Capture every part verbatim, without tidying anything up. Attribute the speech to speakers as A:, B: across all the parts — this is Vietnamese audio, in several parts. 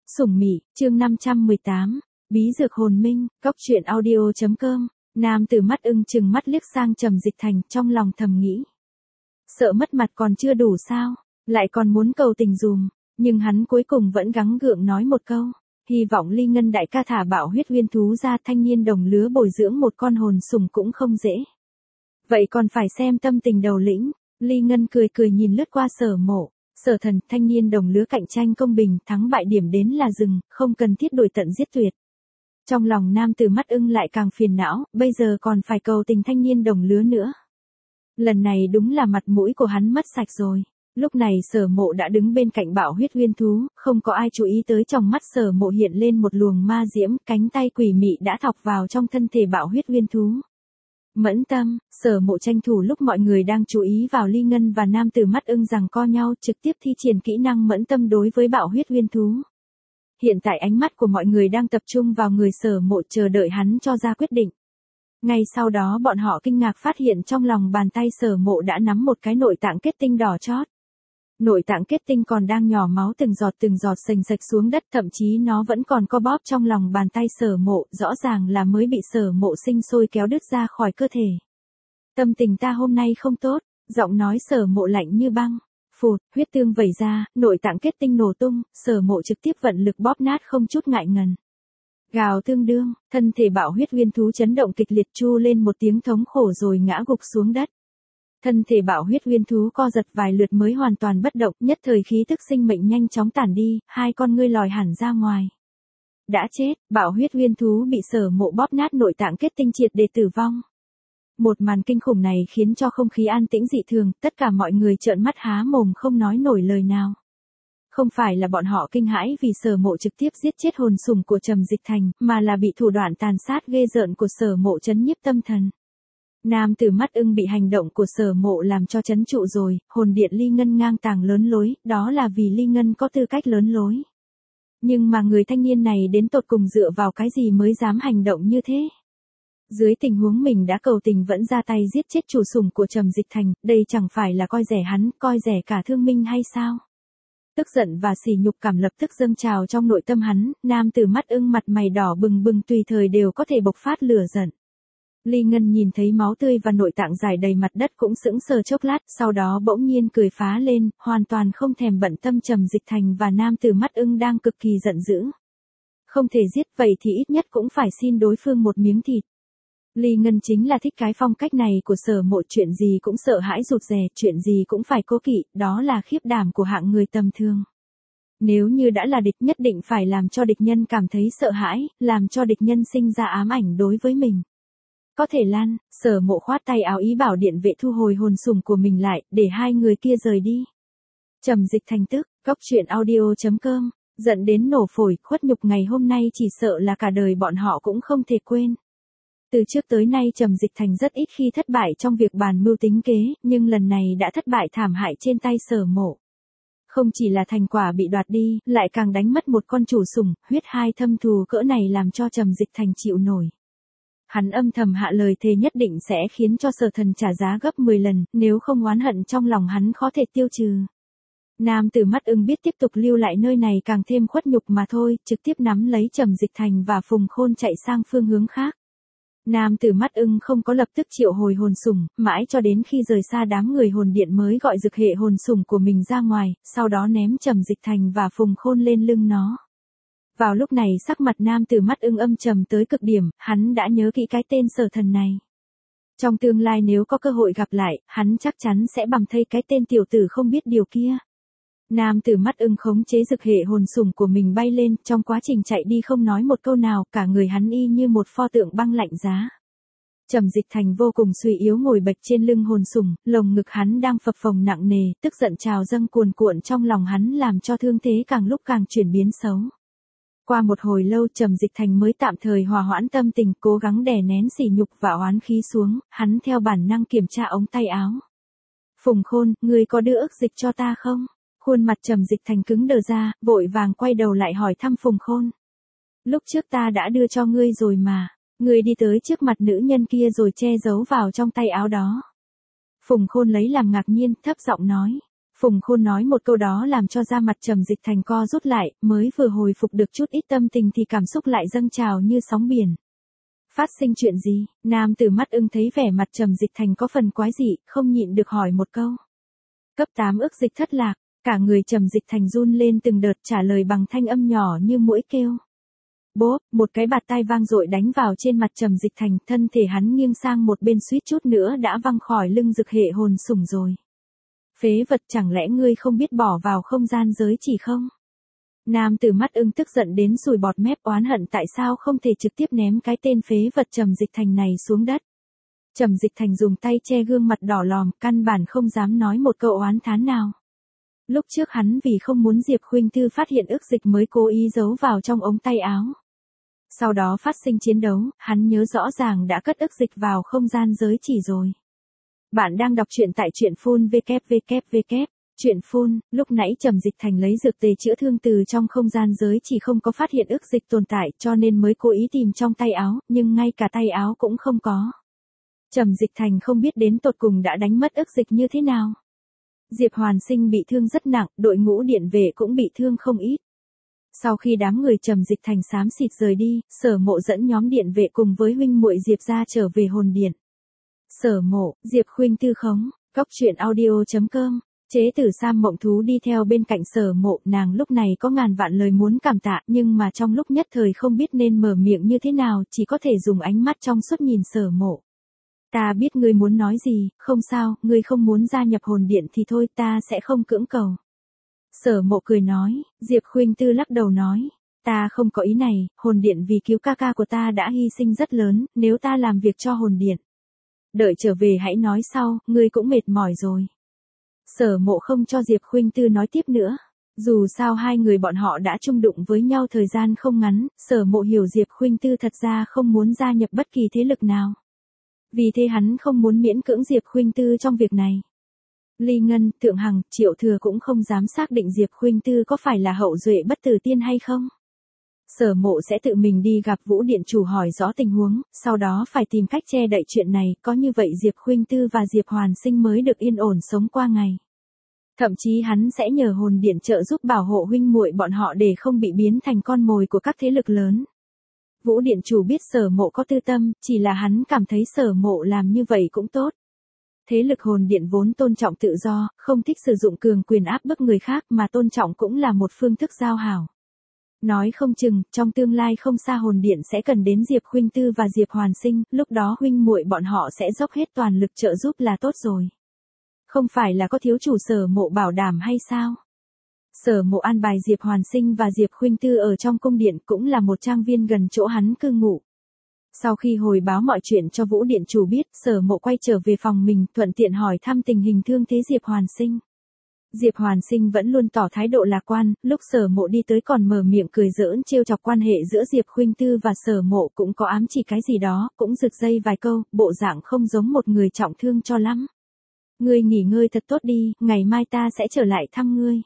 A: Sủng Mị, chương năm trăm mười tám, Bí dược hồn minh, cóc truyện audio chấm com. Nam tử mắt ưng chừng mắt liếc sang Trầm Dịch Thành, trong lòng thầm nghĩ. Sợ mất mặt còn chưa đủ sao, lại còn muốn cầu tình dùm, nhưng hắn cuối cùng vẫn gắng gượng nói một câu. Hy vọng Ly Ngân đại ca thả bạo huyết nguyên thú ra, thanh niên đồng lứa bồi dưỡng một con hồn sủng cũng không dễ. Vậy còn phải xem tâm tình đầu lĩnh. Ly Ngân cười cười nhìn lướt qua Sở Mộ. Sở Thần, thanh niên đồng lứa cạnh tranh công bình, thắng bại điểm đến là dừng, không cần thiết đuổi tận giết tuyệt. Trong lòng nam tử mắt ưng lại càng phiền não, bây giờ còn phải cầu tình thanh niên đồng lứa nữa. Lần này đúng là mặt mũi của hắn mất sạch rồi. Lúc này Sở Mộ đã đứng bên cạnh bạo huyết nguyên thú, không có ai chú ý tới trong mắt Sở Mộ hiện lên một luồng ma diễm, cánh tay quỷ mị đã thọc vào trong thân thể bạo huyết nguyên thú. Mẫn tâm, Sở Mộ tranh thủ lúc mọi người đang chú ý vào Ly Ngân và nam tử mắt ưng giằng co nhau, trực tiếp thi triển kỹ năng mẫn tâm đối với bạo huyết nguyên thú. Hiện tại ánh mắt của mọi người đang tập trung vào người Sở Mộ, chờ đợi hắn cho ra quyết định. Ngay sau đó bọn họ kinh ngạc phát hiện trong lòng bàn tay Sở Mộ đã nắm một cái nội tạng kết tinh đỏ chót. Nội tạng kết tinh còn đang nhỏ máu từng giọt từng giọt sành sạch xuống đất, thậm chí nó vẫn còn co bóp trong lòng bàn tay Sở Mộ, rõ ràng là mới bị Sở Mộ sinh sôi kéo đứt ra khỏi cơ thể. Tâm tình ta hôm nay không tốt, giọng nói Sở Mộ lạnh như băng. Phụt, huyết tương vẩy ra, nội tạng kết tinh nổ tung, Sở Mộ trực tiếp vận lực bóp nát không chút ngại ngần. Gào tương đương, thân thể bạo huyết nguyên thú chấn động kịch liệt, chu lên một tiếng thống khổ rồi ngã gục xuống đất. Thân thể bạo huyết nguyên thú co giật vài lượt mới hoàn toàn bất động, nhất thời khí tức sinh mệnh nhanh chóng tản đi, hai con ngươi lòi hẳn ra ngoài. Đã chết, bạo huyết nguyên thú bị Sở Mộ bóp nát nội tạng kết tinh triệt để tử vong. Một màn kinh khủng này khiến cho không khí an tĩnh dị thường, tất cả mọi người trợn mắt há mồm không nói nổi lời nào. Không phải là bọn họ kinh hãi vì Sở Mộ trực tiếp giết chết hồn sủng của Trầm Dịch Thành, mà là bị thủ đoạn tàn sát ghê rợn của Sở Mộ chấn nhiếp tâm thần. Nam tử mắt ưng bị hành động của Sở Mộ làm cho chấn trụ rồi, hồn điện Ly Ngân ngang tàng lớn lối, đó là vì Ly Ngân có tư cách lớn lối. Nhưng mà người thanh niên này đến tột cùng dựa vào cái gì mới dám hành động như thế? Dưới tình huống mình đã cầu tình vẫn ra tay giết chết chủ sủng của Trầm Dịch Thành, đây chẳng phải là coi rẻ hắn, coi rẻ cả Thương Minh hay sao? Tức giận và sỉ nhục cảm lập tức dâng trào trong nội tâm hắn, nam tử mắt ưng mặt mày đỏ bừng bừng tùy thời đều có thể bộc phát lửa giận. Ly Ngân nhìn thấy máu tươi và nội tạng rải đầy mặt đất cũng sững sờ chốc lát, sau đó bỗng nhiên cười phá lên, hoàn toàn không thèm bận tâm Trầm Dịch Thành và nam tử mắt ưng đang cực kỳ giận dữ. Không thể giết vậy thì ít nhất cũng phải xin đối phương một miếng thịt. Ly Ngân chính là thích cái phong cách này của Sở Mộ, chuyện gì cũng sợ hãi rụt rè, chuyện gì cũng phải cố kỵ, đó là khiếp đảm của hạng người tầm thường. Nếu như đã là địch nhất định phải làm cho địch nhân cảm thấy sợ hãi, làm cho địch nhân sinh ra ám ảnh đối với mình. Có thể lan, Sở Mộ khoát tay áo ý bảo điện vệ thu hồi hồn sủng của mình lại, để hai người kia rời đi. Trầm Dịch Thành tức, cóc truyện audio chấm com, giận đến nổ phổi, khuất nhục ngày hôm nay chỉ sợ là cả đời bọn họ cũng không thể quên. Từ trước tới nay Trầm Dịch Thành rất ít khi thất bại trong việc bàn mưu tính kế, nhưng lần này đã thất bại thảm hại trên tay Sở Mộ. Không chỉ là thành quả bị đoạt đi, lại càng đánh mất một con chủ sủng, huyết hai thâm thù cỡ này làm cho Trầm Dịch Thành chịu nổi. Hắn âm thầm hạ lời thề nhất định sẽ khiến cho Sở Thần trả giá gấp mười lần, nếu không oán hận trong lòng hắn khó thể tiêu trừ. Nam tử mắt ưng biết tiếp tục lưu lại nơi này càng thêm khuất nhục mà thôi, trực tiếp nắm lấy Trầm Dịch Thành và Phùng Khôn chạy sang phương hướng khác. Nam tử mắt ưng không có lập tức triệu hồi hồn sủng, mãi cho đến khi rời xa đám người hồn điện mới gọi dực hệ hồn sủng của mình ra ngoài, sau đó ném Trầm Dịch Thành và Phùng Khôn lên lưng nó. Vào lúc này sắc mặt nam tử mắt ưng âm trầm tới cực điểm, hắn đã nhớ kỹ cái tên Sở Thần này. Trong tương lai nếu có cơ hội gặp lại, hắn chắc chắn sẽ bằm thây cái tên tiểu tử không biết điều kia. Nam tử mắt ưng khống chế dực hệ hồn sủng của mình bay lên, trong quá trình chạy đi không nói một câu nào, cả người hắn y như một pho tượng băng lạnh giá. Trầm Dịch Thành vô cùng suy yếu ngồi bệt trên lưng hồn sủng, lồng ngực hắn đang phập phồng nặng nề, tức giận trào dâng cuồn cuộn trong lòng hắn làm cho thương thế càng lúc càng chuyển biến xấu. Qua một hồi lâu Trầm Dịch Thành mới tạm thời hòa hoãn tâm tình, cố gắng đè nén sỉ nhục và oán khí xuống, hắn theo bản năng kiểm tra ống tay áo. Phùng Khôn, ngươi có đưa ức dịch cho ta không? Khuôn mặt Trầm Dịch Thành cứng đờ ra, vội vàng quay đầu lại hỏi thăm Phùng Khôn. Lúc trước ta đã đưa cho ngươi rồi mà, ngươi đi tới trước mặt nữ nhân kia rồi che giấu vào trong tay áo đó. Phùng Khôn lấy làm ngạc nhiên, thấp giọng nói. Phùng Khôn nói một câu đó làm cho da mặt Trầm Dịch Thành co rút lại, mới vừa hồi phục được chút ít tâm tình thì cảm xúc lại dâng trào như sóng biển. Phát sinh chuyện gì? Nam tử mắt ưng thấy vẻ mặt Trầm Dịch Thành có phần quái dị, không nhịn được hỏi một câu. Cấp tám ức dịch thất lạc, cả người Trầm Dịch Thành run lên từng đợt trả lời bằng thanh âm nhỏ như muỗi kêu. Bốp, một cái bạt tai vang dội đánh vào trên mặt Trầm Dịch Thành, thân thể hắn nghiêng sang một bên suýt chút nữa đã văng khỏi lưng Dực hệ hồn sủng rồi. Phế vật, chẳng lẽ ngươi không biết bỏ vào không gian giới chỉ không? Nam tử mắt ưng tức giận đến sùi bọt mép oán hận tại sao không thể trực tiếp ném cái tên phế vật Trầm Dịch Thành này xuống đất. Trầm Dịch Thành dùng tay che gương mặt đỏ lòm, căn bản không dám nói một câu oán thán nào. Lúc trước hắn vì không muốn Diệp Khuynh Tư phát hiện ức dịch mới cố ý giấu vào trong ống tay áo. Sau đó phát sinh chiến đấu, hắn nhớ rõ ràng đã cất ức dịch vào không gian giới chỉ rồi. Bạn đang đọc truyện tại truyện phun vê kép vê kép vê kép. Truyện phun, lúc nãy Trầm Dịch Thành lấy dược tề chữa thương từ trong không gian giới chỉ không có phát hiện ức dịch tồn tại cho nên mới cố ý tìm trong tay áo, nhưng ngay cả tay áo cũng không có. Trầm Dịch Thành không biết đến tột cùng đã đánh mất ức dịch như thế nào. Diệp Hoàn Sinh bị thương rất nặng, đội ngũ điện vệ cũng bị thương không ít. Sau khi đám người Trầm Dịch Thành xám xịt rời đi, Sở Mộ dẫn nhóm điện vệ cùng với huynh muội Diệp ra trở về hồn điện. Sở Mộ, Diệp Khuynh Tư khống, cóc truyện audio chấm com. Chế tử Sam Mộng Thú đi theo bên cạnh Sở Mộ, nàng lúc này có ngàn vạn lời muốn cảm tạ, nhưng mà trong lúc nhất thời không biết nên mở miệng như thế nào, chỉ có thể dùng ánh mắt trong suốt nhìn Sở Mộ. Ta biết ngươi muốn nói gì, không sao, ngươi không muốn gia nhập hồn điện thì thôi, ta sẽ không cưỡng cầu. Sở Mộ cười nói, Diệp Khuynh Tư lắc đầu nói, ta không có ý này, hồn điện vì cứu ca ca của ta đã hy sinh rất lớn, nếu ta làm việc cho hồn điện. Đợi trở về hãy nói sau, ngươi cũng mệt mỏi rồi. Sở Mộ không cho Diệp Khuynh Tư nói tiếp nữa. Dù sao hai người bọn họ đã chung đụng với nhau thời gian không ngắn, Sở Mộ hiểu Diệp Khuynh Tư thật ra không muốn gia nhập bất kỳ thế lực nào. Vì thế hắn không muốn miễn cưỡng Diệp Khuynh Tư trong việc này. Ly Ngân, Thượng Hằng, Triệu Thừa cũng không dám xác định Diệp Khuynh Tư có phải là hậu duệ bất tử tiên hay không. Sở Mộ sẽ tự mình đi gặp Vũ Điện Chủ hỏi rõ tình huống, sau đó phải tìm cách che đậy chuyện này, có như vậy Diệp Khuynh Tư và Diệp Hoàn Sinh mới được yên ổn sống qua ngày. Thậm chí hắn sẽ nhờ hồn điện trợ giúp bảo hộ huynh muội bọn họ để không bị biến thành con mồi của các thế lực lớn. Vũ Điện Chủ biết Sở Mộ có tư tâm, chỉ là hắn cảm thấy Sở Mộ làm như vậy cũng tốt. Thế lực hồn điện vốn tôn trọng tự do, không thích sử dụng cường quyền áp bức người khác mà tôn trọng cũng là một phương thức giao hảo. Nói không chừng, trong tương lai không xa hồn điện sẽ cần đến Diệp Khuynh Tư và Diệp Hoàn Sinh, lúc đó huynh muội bọn họ sẽ dốc hết toàn lực trợ giúp là tốt rồi. Không phải là có thiếu chủ Sở Mộ bảo đảm hay sao? Sở Mộ an bài Diệp Hoàn Sinh và Diệp Khuynh Tư ở trong cung điện cũng là một trang viên gần chỗ hắn cư ngụ. Sau khi hồi báo mọi chuyện cho Vũ Điện Chủ biết, Sở Mộ quay trở về phòng mình, thuận tiện hỏi thăm tình hình thương thế Diệp Hoàn Sinh. Diệp Hoàn Sinh vẫn luôn tỏ thái độ lạc quan, lúc Sở Mộ đi tới còn mở miệng cười giỡn trêu chọc quan hệ giữa Diệp Khuynh Tư và Sở Mộ cũng có ám chỉ cái gì đó, cũng rực dây vài câu, bộ dạng không giống một người trọng thương cho lắm. Ngươi nghỉ ngơi thật tốt đi, ngày mai ta sẽ trở lại thăm ngươi.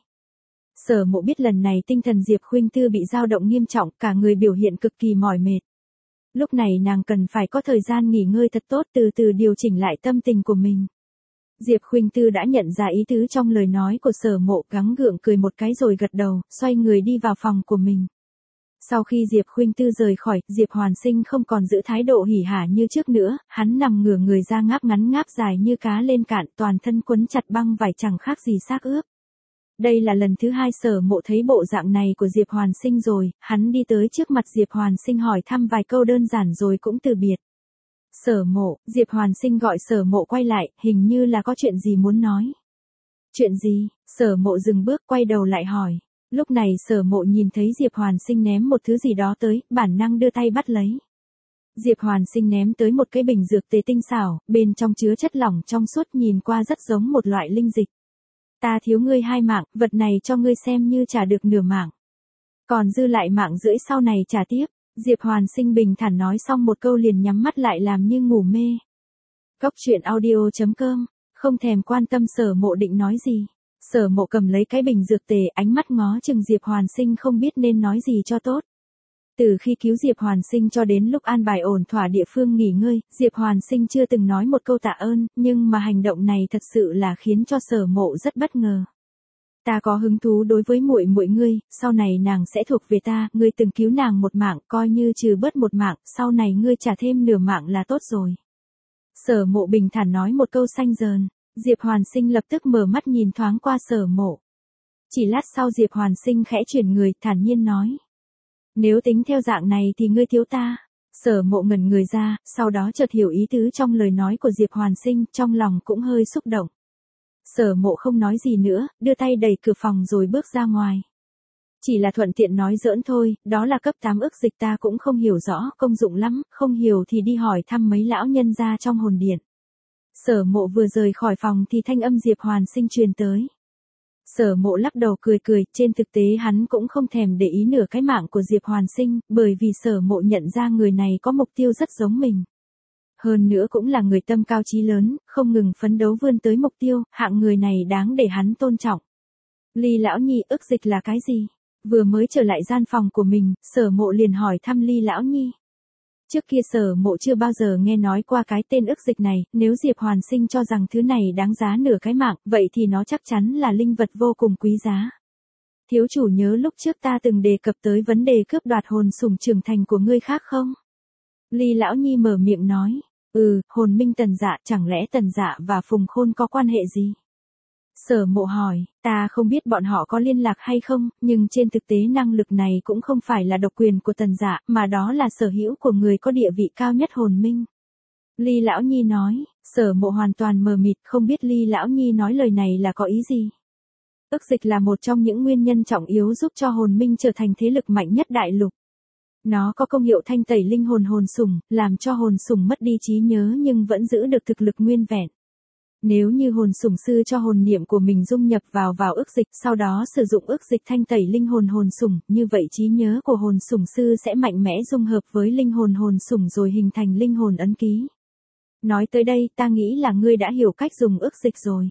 A: Sở Mộ biết lần này tinh thần Diệp Khuynh Tư bị dao động nghiêm trọng, cả người biểu hiện cực kỳ mỏi mệt. Lúc này nàng cần phải có thời gian nghỉ ngơi thật tốt, từ từ điều chỉnh lại tâm tình của mình. Diệp Khuynh Tư đã nhận ra ý tứ trong lời nói của Sở Mộ, gắng gượng cười một cái rồi gật đầu, xoay người đi vào phòng của mình. Sau khi Diệp Khuynh Tư rời khỏi, Diệp Hoàn Sinh không còn giữ thái độ hỉ hả như trước nữa, hắn nằm ngửa người ra ngáp ngắn ngáp dài như cá lên cạn, toàn thân quấn chặt băng vải chẳng khác gì xác ướp. Đây là lần thứ hai Sở Mộ thấy bộ dạng này của Diệp Hoàn Sinh rồi, hắn đi tới trước mặt Diệp Hoàn Sinh hỏi thăm vài câu đơn giản rồi cũng từ biệt. Sở Mộ, Diệp Hoàn Sinh gọi Sở Mộ quay lại, hình như là có chuyện gì muốn nói. Chuyện gì? Sở Mộ dừng bước quay đầu lại hỏi. Lúc này Sở Mộ nhìn thấy Diệp Hoàn Sinh ném một thứ gì đó tới, bản năng đưa tay bắt lấy. Diệp Hoàn Sinh ném tới một cái bình dược tề tinh xảo, bên trong chứa chất lỏng trong suốt nhìn qua rất giống một loại linh dịch. Ta thiếu ngươi hai mạng, vật này cho ngươi xem như trả được nửa mạng. Còn dư lại mạng rưỡi sau này trả tiếp. Diệp Hoàn Sinh bình thản nói xong một câu liền nhắm mắt lại làm như ngủ mê. Cóc truyện audio chấm com, không thèm quan tâm Sở Mộ định nói gì. Sở Mộ cầm lấy cái bình dược tề, ánh mắt ngó chừng Diệp Hoàn Sinh không biết nên nói gì cho tốt. Từ khi cứu Diệp Hoàn Sinh cho đến lúc an bài ổn thỏa địa phương nghỉ ngơi, Diệp Hoàn Sinh chưa từng nói một câu tạ ơn, nhưng mà hành động này thật sự là khiến cho Sở Mộ rất bất ngờ. Ta có hứng thú đối với muội muội ngươi, sau này nàng sẽ thuộc về ta, ngươi từng cứu nàng một mạng, coi như trừ bớt một mạng, sau này ngươi trả thêm nửa mạng là tốt rồi. Sở Mộ bình thản nói một câu xanh dờn. Diệp Hoàn Sinh lập tức mở mắt nhìn thoáng qua Sở Mộ. Chỉ lát sau Diệp Hoàn Sinh khẽ chuyển người, thản nhiên nói. Nếu tính theo dạng này thì ngươi thiếu ta. Sở Mộ ngẩn người ra, sau đó chợt hiểu ý tứ trong lời nói của Diệp Hoàn Sinh, trong lòng cũng hơi xúc động. Sở Mộ không nói gì nữa, đưa tay đẩy cửa phòng rồi bước ra ngoài. Chỉ là thuận tiện nói giỡn thôi, đó là cấp tám ức dịch ta cũng không hiểu rõ, công dụng lắm, không hiểu thì đi hỏi thăm mấy lão nhân gia trong hồn điện. Sở Mộ vừa rời khỏi phòng thì thanh âm Diệp Hoàn Sinh truyền tới. Sở Mộ lắc đầu cười cười, trên thực tế hắn cũng không thèm để ý nửa cái mạng của Diệp Hoàn Sinh, bởi vì Sở Mộ nhận ra người này có mục tiêu rất giống mình. Hơn nữa cũng là người tâm cao chí lớn, không ngừng phấn đấu vươn tới mục tiêu, hạng người này đáng để hắn tôn trọng. Ly lão nhi, ức dịch là cái gì? Vừa mới trở lại gian phòng của mình, Sở Mộ liền hỏi thăm Ly lão nhi. Trước kia Sở Mộ chưa bao giờ nghe nói qua cái tên ức dịch này, nếu Diệp Hoàn Sinh cho rằng thứ này đáng giá nửa cái mạng, vậy thì nó chắc chắn là linh vật vô cùng quý giá. Thiếu chủ nhớ lúc trước ta từng đề cập tới vấn đề cướp đoạt hồn sủng trưởng thành của ngươi khác không? Ly lão nhi mở miệng nói, ừ, hồn minh Tần Dạ, chẳng lẽ Tần Dạ và Phùng Khôn có quan hệ gì? Sở Mộ hỏi, ta không biết bọn họ có liên lạc hay không, nhưng trên thực tế năng lực này cũng không phải là độc quyền của Tần Dạ, mà đó là sở hữu của người có địa vị cao nhất hồn minh. Ly lão nhi nói, Sở Mộ hoàn toàn mờ mịt, không biết Ly lão nhi nói lời này là có ý gì. Ức dịch là một trong những nguyên nhân trọng yếu giúp cho hồn minh trở thành thế lực mạnh nhất đại lục. Nó có công hiệu thanh tẩy linh hồn hồn sủng, làm cho hồn sủng mất đi trí nhớ nhưng vẫn giữ được thực lực nguyên vẹn. Nếu như hồn sủng sư cho hồn niệm của mình dung nhập vào vào ức dịch, sau đó sử dụng ức dịch thanh tẩy linh hồn hồn sủng, như vậy trí nhớ của hồn sủng sư sẽ mạnh mẽ dung hợp với linh hồn hồn sủng rồi hình thành linh hồn ấn ký. Nói tới đây, ta nghĩ là ngươi đã hiểu cách dùng ức dịch rồi.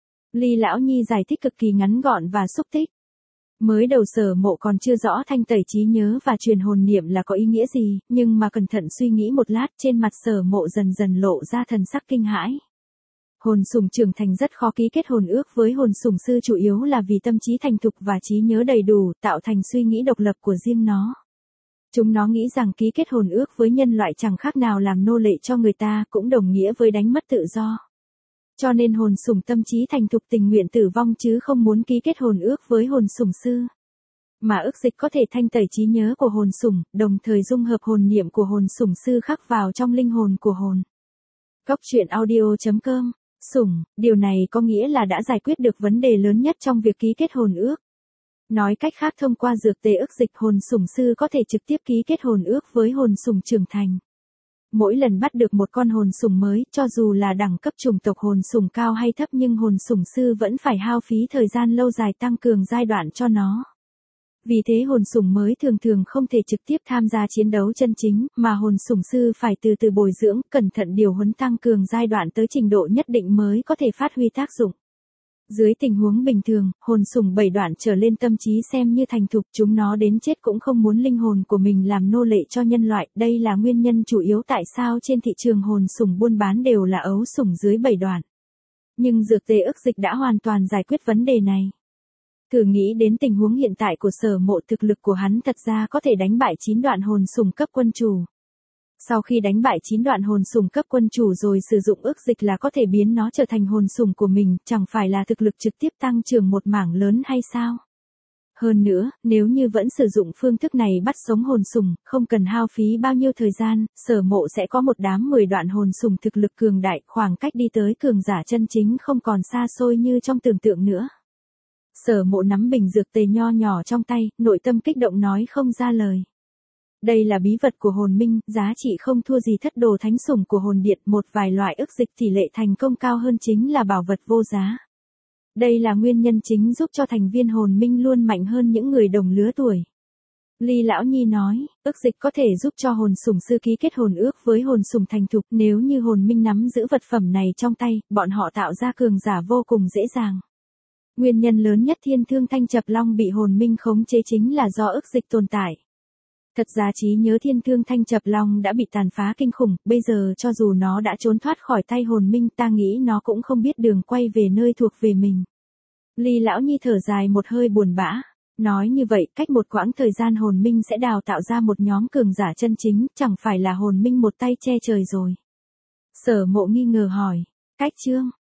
A: Ly lão nhi giải thích cực kỳ ngắn gọn và xúc tích. Mới đầu Sở Mộ còn chưa rõ thanh tẩy trí nhớ và truyền hồn niệm là có ý nghĩa gì, nhưng mà cẩn thận suy nghĩ một lát, trên mặt Sở Mộ dần dần lộ ra thần sắc kinh hãi. Hồn sủng trưởng thành rất khó ký kết hồn ước với hồn sủng sư, chủ yếu là vì tâm trí thành thục và trí nhớ đầy đủ, tạo thành suy nghĩ độc lập của riêng nó. Chúng nó nghĩ rằng ký kết hồn ước với nhân loại chẳng khác nào làm nô lệ cho người ta, cũng đồng nghĩa với đánh mất tự do. Cho nên hồn sủng tâm trí thành thục tình nguyện tử vong chứ không muốn ký kết hồn ước với hồn sủng sư. Mà ức dịch có thể thanh tẩy trí nhớ của hồn sủng, đồng thời dung hợp hồn niệm của hồn sủng sư khắc vào trong linh hồn của hồn. Cốc truyện audio chấm com. Sủng, điều này có nghĩa là đã giải quyết được vấn đề lớn nhất trong việc ký kết hồn ước. Nói cách khác, thông qua dược tề ức dịch, hồn sủng sư có thể trực tiếp ký kết hồn ước với hồn sủng trưởng thành. Mỗi lần bắt được một con hồn sủng mới, cho dù là đẳng cấp chủng tộc hồn sủng cao hay thấp nhưng hồn sủng sư vẫn phải hao phí thời gian lâu dài tăng cường giai đoạn cho nó. Vì thế hồn sủng mới thường thường không thể trực tiếp tham gia chiến đấu chân chính, mà hồn sủng sư phải từ từ bồi dưỡng, cẩn thận điều huấn tăng cường giai đoạn tới trình độ nhất định mới có thể phát huy tác dụng. Dưới tình huống bình thường, hồn sủng bảy đoạn trở lên tâm trí xem như thành thục, chúng nó đến chết cũng không muốn linh hồn của mình làm nô lệ cho nhân loại, đây là nguyên nhân chủ yếu tại sao trên thị trường hồn sủng buôn bán đều là ấu sủng dưới bảy đoạn. Nhưng dược tề ức dịch đã hoàn toàn giải quyết vấn đề này. Thử nghĩ đến tình huống hiện tại của Sở Mộ, thực lực của hắn thật ra có thể đánh bại chín đoạn hồn sủng cấp quân chủ. Sau khi đánh bại chín đoạn hồn sủng cấp quân chủ rồi sử dụng ức dịch là có thể biến nó trở thành hồn sủng của mình, chẳng phải là thực lực trực tiếp tăng trưởng một mảng lớn hay sao? Hơn nữa, nếu như vẫn sử dụng phương thức này bắt sống hồn sủng, không cần hao phí bao nhiêu thời gian, Sở Mộ sẽ có một đám mười đoạn hồn sủng thực lực cường đại, khoảng cách đi tới cường giả chân chính không còn xa xôi như trong tưởng tượng nữa. Sở Mộ nắm bình dược tề nho nhỏ trong tay, nội tâm kích động nói không ra lời. Đây là bí vật của hồn minh, giá trị không thua gì thất đồ thánh sủng của hồn điện, một vài loại ức dịch tỷ lệ thành công cao hơn chính là bảo vật vô giá. Đây là nguyên nhân chính giúp cho thành viên hồn minh luôn mạnh hơn những người đồng lứa tuổi. Ly lão nhi nói, ức dịch có thể giúp cho hồn sủng sư ký kết hồn ước với hồn sủng thành thục, nếu như hồn minh nắm giữ vật phẩm này trong tay, bọn họ tạo ra cường giả vô cùng dễ dàng. Nguyên nhân lớn nhất Thiên Thương Thanh Chập Long bị hồn minh khống chế chính là do ức dịch tồn tại. Thật ra trí nhớ Thiên Thương Thanh Chập Long đã bị tàn phá kinh khủng, bây giờ cho dù nó đã trốn thoát khỏi tay hồn minh, ta nghĩ nó cũng không biết đường quay về nơi thuộc về mình. Ly lão nhi thở dài một hơi buồn bã. Nói như vậy, cách một quãng thời gian hồn minh sẽ đào tạo ra một nhóm cường giả chân chính, chẳng phải là hồn minh một tay che trời rồi. Sở Mộ nghi ngờ hỏi, cách chương,